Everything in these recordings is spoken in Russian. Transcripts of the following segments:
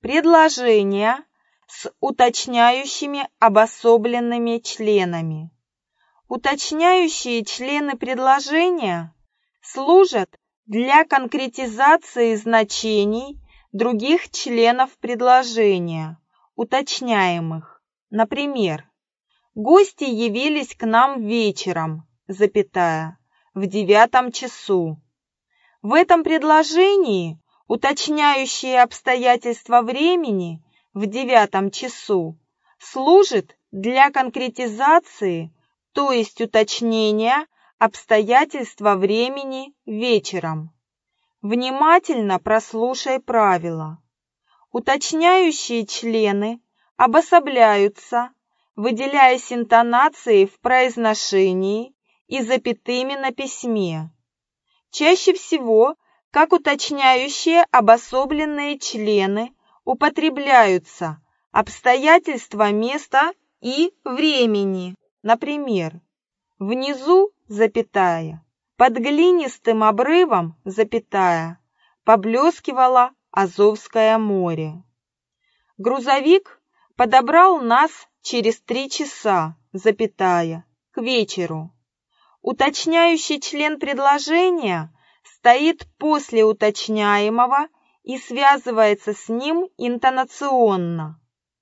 Предложения с уточняющими обособленными членами. Уточняющие члены предложения служат для конкретизации значений других членов предложения, уточняемых. Например, гости явились к нам вечером, запятая, в 9 часу. В этом предложении уточняющие обстоятельства времени в 9 часу служит для конкретизации, то есть уточнения обстоятельства времени вечером. Внимательно прослушай правила. Уточняющие члены обособляются, выделяясь интонацией в произношении и запятыми на письме. Чаще всего, как уточняющие обособленные члены, употребляются обстоятельства места и времени. Например, внизу, запятая, под глинистым обрывом, запятая, поблескивало Азовское море. Грузовик подобрал нас через 3 часа, запятая, к вечеру. Уточняющий член предложения стоит после уточняемого и связывается с ним интонационно.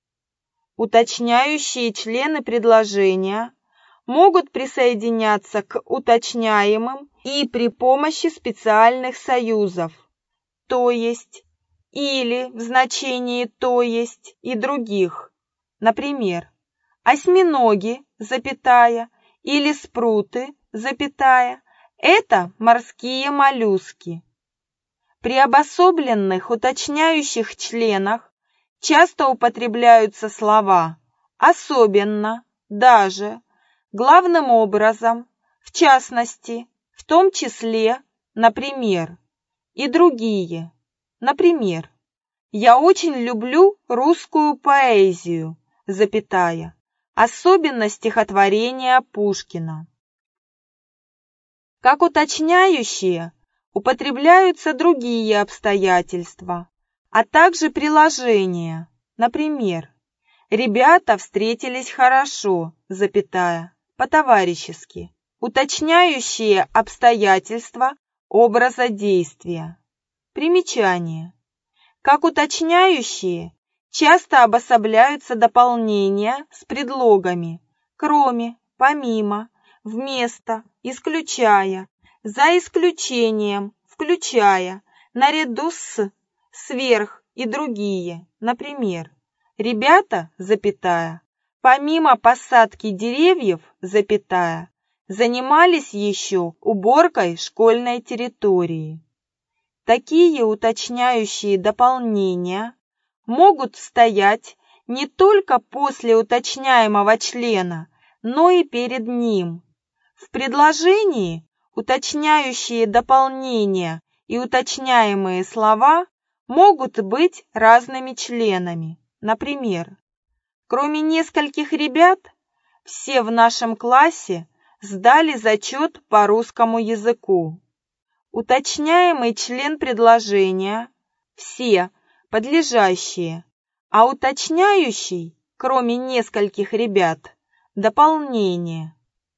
Уточняющие члены предложения могут присоединяться к уточняемым и при помощи специальных союзов, то есть, или в значении то есть и других. Например, осьминоги, запятая, или спруты, запятая, это морские моллюски. При обособленных уточняющих членах часто употребляются слова «особенно», «даже», «главным образом», «в частности», «в том числе», «например» и другие. Например, «Я очень люблю русскую поэзию», запятая, особенно стихотворения Пушкина. Как уточняющие употребляются другие обстоятельства, а также приложения. Например, ребята встретились хорошо, запятая, по-товарищески, уточняющие обстоятельства образа действия. Примечание. Как уточняющие часто обособляются дополнения с предлогами кроме, помимо, вместо, исключая, за исключением, включая, наряду с, сверх и другие. Например, ребята, запятая, помимо посадки деревьев, запятая, занимались еще уборкой школьной территории. Такие уточняющие дополнения могут стоять не только после уточняемого члена, но и перед ним. В предложении уточняющие дополнения и уточняемые слова могут быть разными членами. Например, кроме нескольких ребят, все в нашем классе сдали зачет по русскому языку. Уточняемый член предложения «все» подлежащие, а уточняющий, кроме нескольких ребят, дополнение.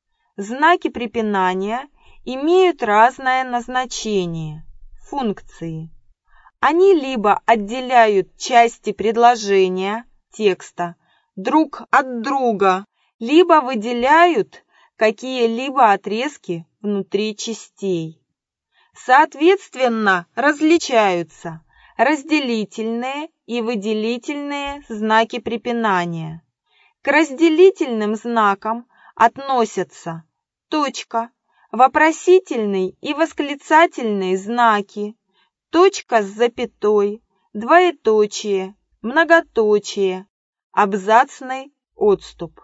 Знаки препинания имеют разное назначение, функции. Они либо отделяют части предложения, текста, друг от друга, либо выделяют какие-либо отрезки внутри частей. Соответственно, различаются разделительные и выделительные знаки препинания. К разделительным знакам относятся точка, вопросительный и восклицательные знаки, точка с запятой, двоеточие, многоточие, абзацный отступ.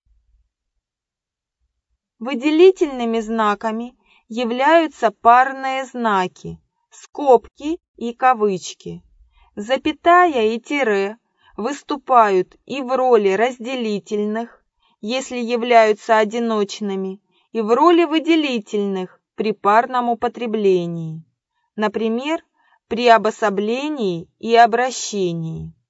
Выделительными знаками являются парные знаки, скобки и кавычки. Запятая и тире выступают и в роли разделительных, если являются одиночными, и в роли выделительных при парном употреблении, например, при обособлении и обращении.